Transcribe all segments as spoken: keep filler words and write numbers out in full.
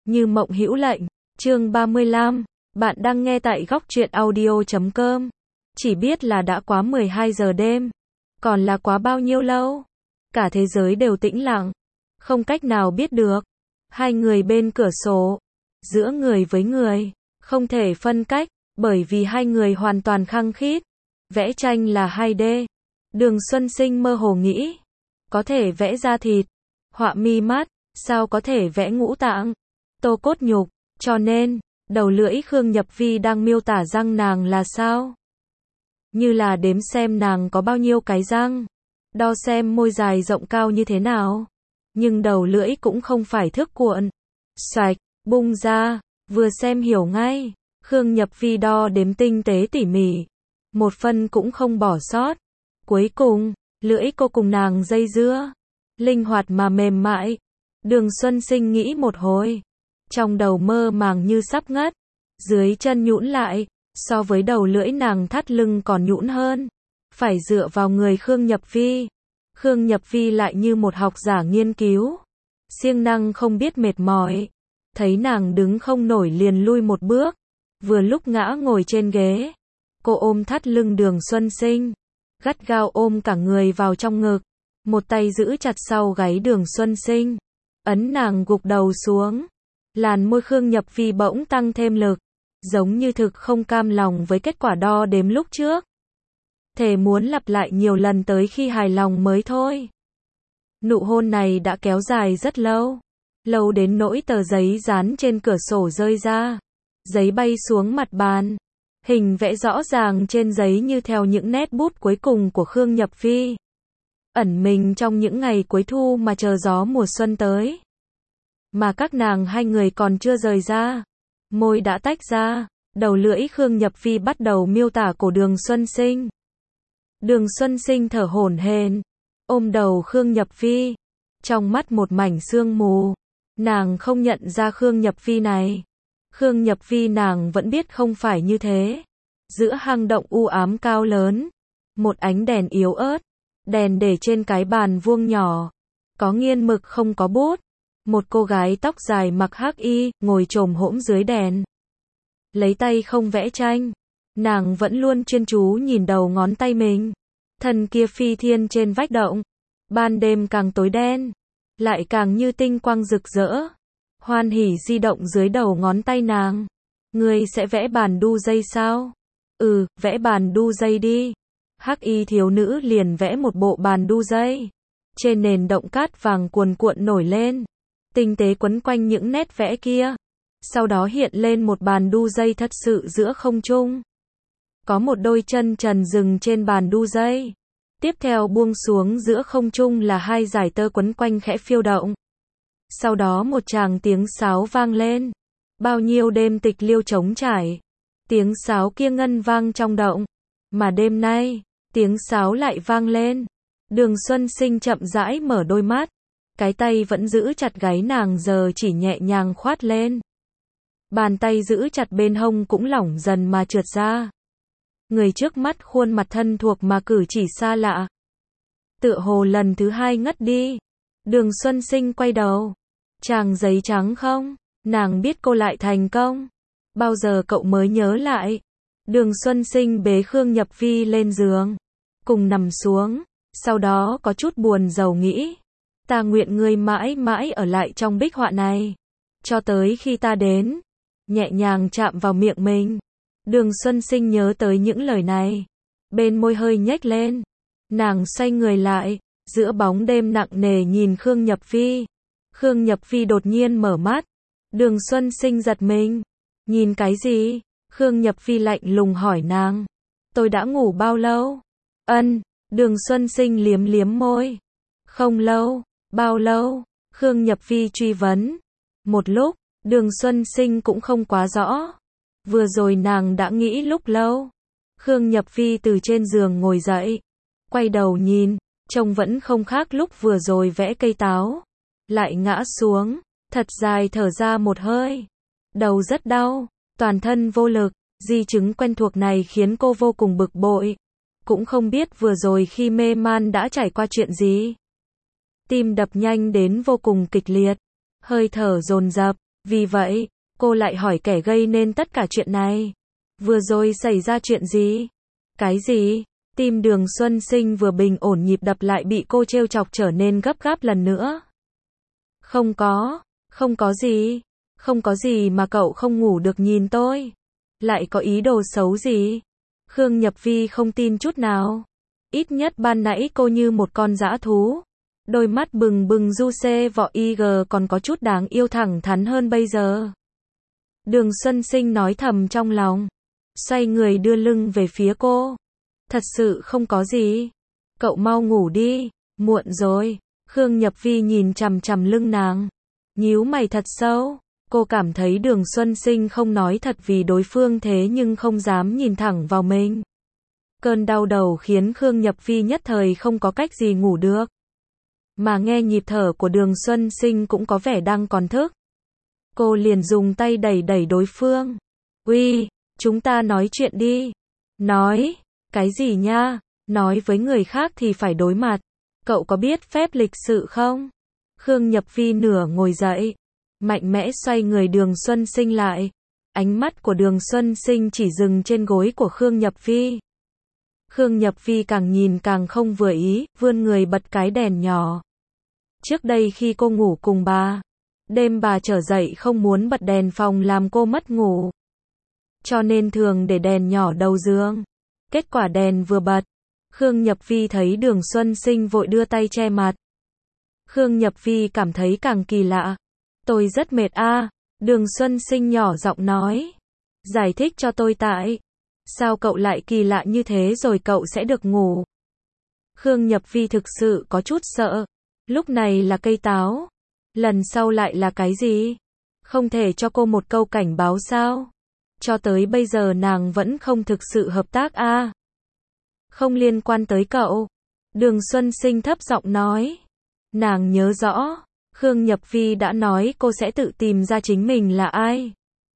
Như mộng hữu lệnh, chương ba mươi lăm, bạn đang nghe tại góc truyện audio chấm com. Chỉ biết là đã quá mười hai giờ đêm. Còn là quá bao nhiêu lâu? Cả thế giới đều tĩnh lặng. Không cách nào biết được. Hai người bên cửa sổ. Giữa người với người. Không thể phân cách. Bởi vì hai người hoàn toàn khăng khít. Vẽ tranh là hai D. Đường Xuân Sinh mơ hồ nghĩ. Có thể vẽ da thịt. Họa mi mắt. Sao có thể vẽ ngũ tạng? Tô cốt nhục. Cho nên, đầu lưỡi Khương Nhập Vi đang miêu tả răng nàng là sao? Như là đếm xem nàng có bao nhiêu cái răng. Đo xem môi dài rộng cao như thế nào. Nhưng đầu lưỡi cũng không phải thước cuộn. Xoạch, bung ra, vừa xem hiểu ngay. Khương Nhập Vi đo đếm tinh tế tỉ mỉ. Một phân cũng không bỏ sót. Cuối cùng, lưỡi cô cùng nàng dây dưa. Linh hoạt mà mềm mại. Đường Xuân Sinh nghĩ một hồi. Trong đầu mơ màng như sắp ngất. Dưới chân nhũn lại. So với đầu lưỡi nàng thắt lưng còn nhũn hơn. Phải dựa vào người Khương Nhập Vi. Khương Nhập Vi lại như một học giả nghiên cứu. Siêng năng không biết mệt mỏi. Thấy nàng đứng không nổi liền lui một bước. Vừa lúc ngã ngồi trên ghế. Cô ôm thắt lưng Đường Xuân Sinh. Gắt gao ôm cả người vào trong ngực. Một tay giữ chặt sau gáy Đường Xuân Sinh. Ấn nàng gục đầu xuống. Làn môi Khương Nhập Vi bỗng tăng thêm lực. Giống như thực không cam lòng với kết quả đo đếm lúc trước. Thề muốn lặp lại nhiều lần tới khi hài lòng mới thôi. Nụ hôn này đã kéo dài rất lâu. Lâu đến nỗi tờ giấy dán trên cửa sổ rơi ra. Giấy bay xuống mặt bàn. Hình vẽ rõ ràng trên giấy như theo những nét bút cuối cùng của Khương Nhập Vi. Ẩn mình trong những ngày cuối thu mà chờ gió mùa xuân tới. Mà các nàng hai người còn chưa rời ra. Môi đã tách ra. Đầu lưỡi Khương Nhập Vi bắt đầu miêu tả cổ Đường Xuân Sinh. Đường Xuân Sinh thở hổn hển, ôm đầu Khương Nhập Vi. Trong mắt một mảnh sương mù. Nàng không nhận ra Khương Nhập Vi này. Khương Nhập Vi nàng vẫn biết không phải như thế. Giữa hang động u ám cao lớn. Một ánh đèn yếu ớt. Đèn để trên cái bàn vuông nhỏ. Có nghiên mực không có bút. Một cô gái tóc dài mặc hắc y, ngồi chồm hổm dưới đèn. Lấy tay không vẽ tranh. Nàng vẫn luôn chuyên chú nhìn đầu ngón tay mình. Thần kia phi thiên trên vách động. Ban đêm càng tối đen. Lại càng như tinh quang rực rỡ. Hoan hỉ di động dưới đầu ngón tay nàng. Ngươi sẽ vẽ bàn đu dây sao? Ừ, vẽ bàn đu dây đi. Hắc y thiếu nữ liền vẽ một bộ bàn đu dây. Trên nền động cát vàng cuồn cuộn nổi lên. Tinh tế quấn quanh những nét vẽ kia. Sau đó hiện lên một bàn đu dây thật sự giữa không trung. Có một đôi chân trần dừng trên bàn đu dây. Tiếp theo buông xuống giữa không trung là hai dải tơ quấn quanh khẽ phiêu động. Sau đó một tràng tiếng sáo vang lên. Bao nhiêu đêm tịch liêu trống trải. Tiếng sáo kia ngân vang trong động. Mà đêm nay, tiếng sáo lại vang lên. Đường Xuân Sinh chậm rãi mở đôi mắt. Cái tay vẫn giữ chặt gáy nàng giờ chỉ nhẹ nhàng khoát lên. Bàn tay giữ chặt bên hông cũng lỏng dần mà trượt ra. Người trước mắt khuôn mặt thân thuộc mà cử chỉ xa lạ. Tựa hồ lần thứ hai ngất đi. Đường Xuân Sinh quay đầu. Chàng giấy trắng không? Nàng biết cô lại thành công. Bao giờ cậu mới nhớ lại? Đường Xuân Sinh bế Khương Nhập Vi lên giường. Cùng nằm xuống. Sau đó có chút buồn rầu nghĩ. Ta nguyện ngươi mãi mãi ở lại trong bích họa này. Cho tới khi ta đến. Nhẹ nhàng chạm vào miệng mình. Đường Xuân Sinh nhớ tới những lời này. Bên môi hơi nhếch lên. Nàng xoay người lại. Giữa bóng đêm nặng nề nhìn Khương Nhập Vi. Khương Nhập Vi đột nhiên mở mắt. Đường Xuân Sinh giật mình. Nhìn cái gì? Khương Nhập Vi lạnh lùng hỏi nàng. Tôi đã ngủ bao lâu? Ân. Đường Xuân Sinh liếm liếm môi. Không lâu. Bao lâu? Khương Nhập Vi truy vấn. Một lúc. Đường Xuân Sinh cũng không quá rõ. Vừa rồi nàng đã nghĩ lúc lâu. Khương Nhập Vi từ trên giường ngồi dậy. Quay đầu nhìn. Trông vẫn không khác lúc vừa rồi vẽ cây táo. Lại ngã xuống. Thật dài thở ra một hơi. Đầu rất đau. Toàn thân vô lực. Di chứng quen thuộc này khiến cô vô cùng bực bội. Cũng không biết vừa rồi khi mê man đã trải qua chuyện gì. Tim đập nhanh đến vô cùng kịch liệt. Hơi thở dồn dập. Vì vậy, cô lại hỏi kẻ gây nên tất cả chuyện này. Vừa rồi xảy ra chuyện gì? Cái gì? Tim Đường Xuân Sinh vừa bình ổn nhịp đập lại bị cô trêu chọc trở nên gấp gáp lần nữa. Không có, không có gì, không có gì mà cậu không ngủ được nhìn tôi. Lại có ý đồ xấu gì? Khương Nhập Vi không tin chút nào. Ít nhất ban nãy cô như một con dã thú. Đôi mắt bừng bừng du xê vọ i giê còn có chút đáng yêu thẳng thắn hơn bây giờ. Đường Xuân Sinh nói thầm trong lòng. Xoay người đưa lưng về phía cô. Thật sự không có gì. Cậu mau ngủ đi, muộn rồi. Khương Nhập Vi nhìn chằm chằm lưng nàng. Nhíu mày thật sâu. Cô cảm thấy Đường Xuân Sinh không nói thật vì đối phương thế nhưng không dám nhìn thẳng vào mình. Cơn đau đầu khiến Khương Nhập Vi nhất thời không có cách gì ngủ được. Mà nghe nhịp thở của Đường Xuân Sinh cũng có vẻ đang còn thức. Cô liền dùng tay đẩy đẩy đối phương. Uy, chúng ta nói chuyện đi. Nói, cái gì nha? Nói với người khác thì phải đối mặt. Cậu có biết phép lịch sự không? Khương Nhập Vi nửa ngồi dậy. Mạnh mẽ xoay người Đường Xuân Sinh lại. Ánh mắt của Đường Xuân Sinh chỉ dừng trên gối của Khương Nhập Vi. Khương Nhập Vi càng nhìn càng không vừa ý, vươn người bật cái đèn nhỏ. Trước đây khi cô ngủ cùng bà, đêm bà trở dậy không muốn bật đèn phòng làm cô mất ngủ. Cho nên thường để đèn nhỏ đầu giường. Kết quả đèn vừa bật, Khương Nhập Vi thấy Đường Xuân Sinh vội đưa tay che mặt. Khương Nhập Vi cảm thấy càng kỳ lạ. Tôi rất mệt a, à, Đường Xuân Sinh nhỏ giọng nói. Giải thích cho tôi tại. Sao cậu lại kỳ lạ như thế rồi cậu sẽ được ngủ? Khương Nhập Vi thực sự có chút sợ. Lúc này là cây táo. Lần sau lại là cái gì? Không thể cho cô một câu cảnh báo sao? Cho tới bây giờ nàng vẫn không thực sự hợp tác a. À? Không liên quan tới cậu. Đường Xuân Sinh thấp giọng nói. Nàng nhớ rõ. Khương Nhập Vi đã nói cô sẽ tự tìm ra chính mình là ai.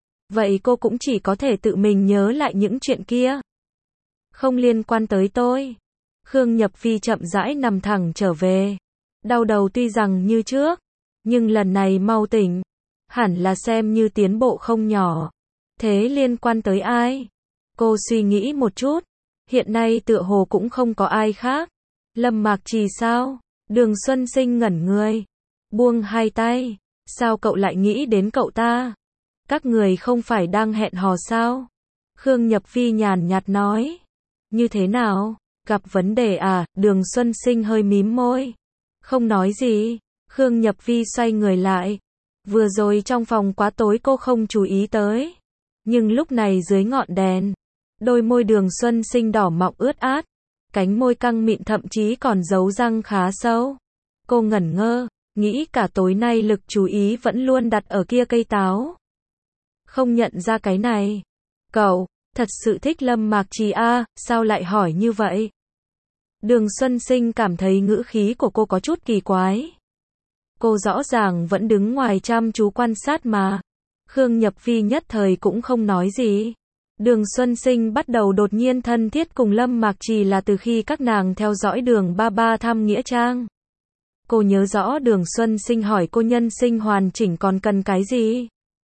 Vậy cô cũng chỉ có thể tự mình nhớ lại những chuyện kia. Không liên quan tới tôi. Khương Nhập Vi chậm rãi nằm thẳng trở về. Đau đầu tuy rằng như trước, nhưng lần này mau tỉnh. Hẳn là xem như tiến bộ không nhỏ. Thế liên quan tới ai? Cô suy nghĩ một chút. Hiện nay tựa hồ cũng không có ai khác. Lâm Mạc Trì sao? Đường Xuân Sinh ngẩn người. Buông hai tay. Sao cậu lại nghĩ đến cậu ta? Các người không phải đang hẹn hò sao? Khương Nhập Vi nhàn nhạt nói. Như thế nào? Gặp vấn đề à? Đường Xuân Sinh hơi mím môi. Không nói gì. Khương Nhập Vi xoay người lại. Vừa rồi trong phòng quá tối cô không chú ý tới. Nhưng lúc này dưới ngọn đèn, đôi môi Đường Xuân Sinh đỏ mọng ướt át. Cánh môi căng mịn thậm chí còn dấu răng khá sâu. Cô ngẩn ngơ, nghĩ cả tối nay lực chú ý vẫn luôn đặt ở kia cây táo. Không nhận ra cái này. Cậu, thật sự thích Lâm Mạc Trì a, à, sao lại hỏi như vậy? Đường Xuân Sinh cảm thấy ngữ khí của cô có chút kỳ quái. Cô rõ ràng vẫn đứng ngoài chăm chú quan sát mà. Khương Nhập Vi nhất thời cũng không nói gì. Đường Xuân Sinh bắt đầu đột nhiên thân thiết cùng Lâm Mạc Trì là từ khi các nàng theo dõi Đường ba ba thăm nghĩa trang. Cô nhớ rõ Đường Xuân Sinh hỏi cô nhân sinh hoàn chỉnh còn cần cái gì?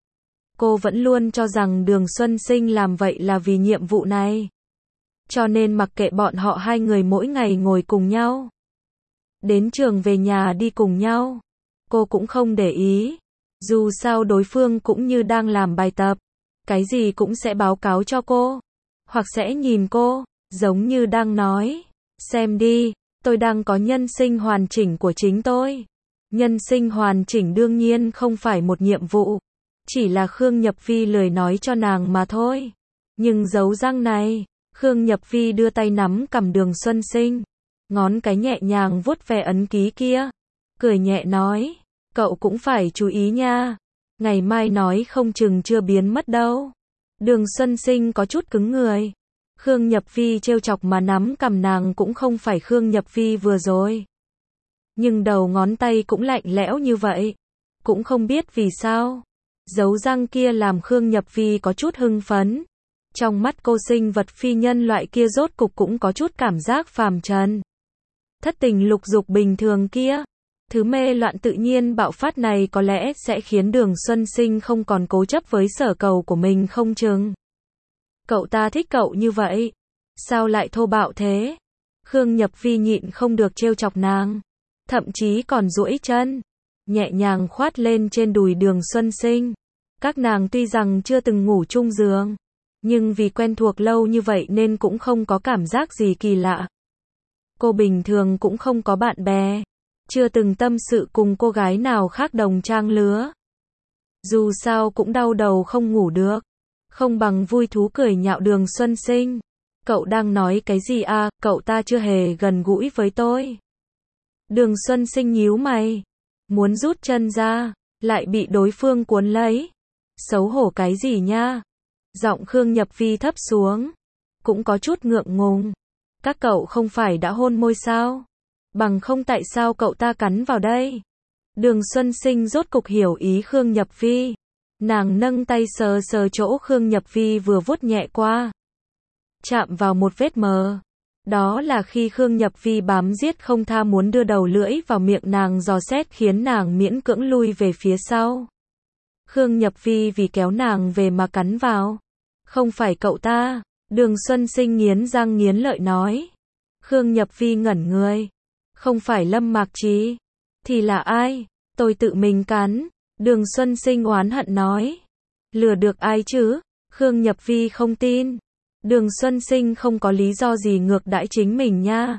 Cô vẫn luôn cho rằng Đường Xuân Sinh làm vậy là vì nhiệm vụ này. Cho nên mặc kệ bọn họ hai người mỗi ngày ngồi cùng nhau. Đến trường về nhà đi cùng nhau. Cô cũng không để ý. Dù sao đối phương cũng như đang làm bài tập. Cái gì cũng sẽ báo cáo cho cô. Hoặc sẽ nhìn cô, giống như đang nói. Xem đi, tôi đang có nhân sinh hoàn chỉnh của chính tôi. Nhân sinh hoàn chỉnh đương nhiên không phải một nhiệm vụ. Chỉ là Khương Nhập Vi lười nói cho nàng mà thôi. Nhưng dấu răng này, Khương Nhập Vi đưa tay nắm cầm Đường Xuân Sinh. Ngón cái nhẹ nhàng vuốt ve ấn ký kia. Cười nhẹ nói, cậu cũng phải chú ý nha. Ngày mai nói không chừng chưa biến mất đâu. Đường Xuân Sinh có chút cứng người. Khương Nhập Vi trêu chọc mà nắm cầm nàng cũng không phải Khương Nhập Vi vừa rồi. Nhưng đầu ngón tay cũng lạnh lẽo như vậy. Cũng không biết vì sao. Dấu răng kia làm Khương Nhập Vi có chút hưng phấn. Trong mắt cô sinh vật phi nhân loại kia rốt cục cũng có chút cảm giác phàm trần. Thất tình lục dục bình thường kia. Thứ mê loạn tự nhiên bạo phát này có lẽ sẽ khiến Đường Xuân Sinh không còn cố chấp với sở cầu của mình không chừng. Cậu ta thích cậu như vậy. Sao lại thô bạo thế? Khương Nhập Vi nhịn không được trêu chọc nàng. Thậm chí còn duỗi chân. Nhẹ nhàng khoát lên trên đùi Đường Xuân Sinh. Các nàng tuy rằng chưa từng ngủ chung giường. Nhưng vì quen thuộc lâu như vậy nên cũng không có cảm giác gì kỳ lạ. Cô bình thường cũng không có bạn bè. Chưa từng tâm sự cùng cô gái nào khác đồng trang lứa. Dù sao cũng đau đầu không ngủ được. Không bằng vui thú cười nhạo Đường Xuân Sinh. Cậu đang nói cái gì à, cậu ta chưa hề gần gũi với tôi. Đường Xuân Sinh nhíu mày. Muốn rút chân ra, lại bị đối phương cuốn lấy. Xấu hổ cái gì nha. Giọng Khương Nhập Vi thấp xuống. Cũng có chút ngượng ngùng. Các cậu không phải đã hôn môi sao? Bằng không tại sao cậu ta cắn vào đây? Đường Xuân Sinh rốt cục hiểu ý Khương Nhập Vi. Nàng nâng tay sờ sờ chỗ Khương Nhập Vi vừa vuốt nhẹ qua. Chạm vào một vết mờ. Đó là khi Khương Nhập Vi bám giết không tha muốn đưa đầu lưỡi vào miệng nàng dò xét khiến nàng miễn cưỡng lui về phía sau. Khương Nhập Vi vì kéo nàng về mà cắn vào. Không phải cậu ta. Đường Xuân Sinh nghiến răng nghiến lợi nói. Khương Nhập Vi ngẩn người. Không phải Lâm Mạc Trì. Thì là ai? Tôi tự mình cắn. Đường Xuân Sinh oán hận nói. Lừa được ai chứ? Khương Nhập Vi không tin. Đường Xuân Sinh không có lý do gì ngược đãi chính mình nha.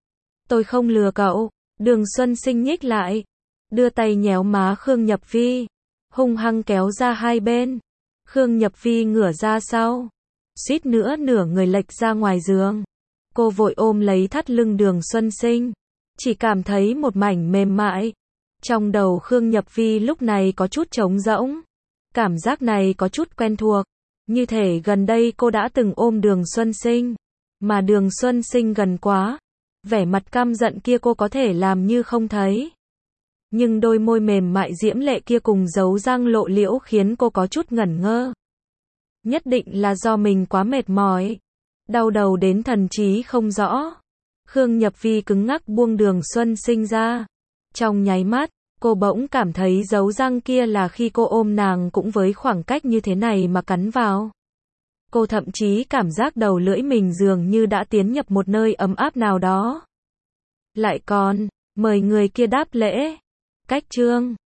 Tôi không lừa cậu. Đường Xuân Sinh nhích lại. Đưa tay nhéo má Khương Nhập Vi. Hung hăng kéo ra hai bên. Khương Nhập Vi ngửa ra sau. Suýt nữa nửa người lệch ra ngoài giường. Cô vội ôm lấy thắt lưng Đường Xuân Sinh. Chỉ cảm thấy một mảnh mềm mại. Trong đầu Khương Nhập Vi lúc này có chút trống rỗng. Cảm giác này có chút quen thuộc. Như thể gần đây cô đã từng ôm Đường Xuân Sinh. Mà Đường Xuân Sinh gần quá. Vẻ mặt căm giận kia cô có thể làm như không thấy. Nhưng đôi môi mềm mại diễm lệ kia cùng dấu răng lộ liễu khiến cô có chút ngẩn ngơ. Nhất định là do mình quá mệt mỏi. Đau đầu đến thần trí không rõ. Khương Nhập Vi cứng ngắc buông Đường Xuân Sinh ra. Trong nháy mắt, cô bỗng cảm thấy dấu răng kia là khi cô ôm nàng cũng với khoảng cách như thế này mà cắn vào. Cô thậm chí cảm giác đầu lưỡi mình dường như đã tiến nhập một nơi ấm áp nào đó. Lại còn, mời người kia đáp lễ. Cách chương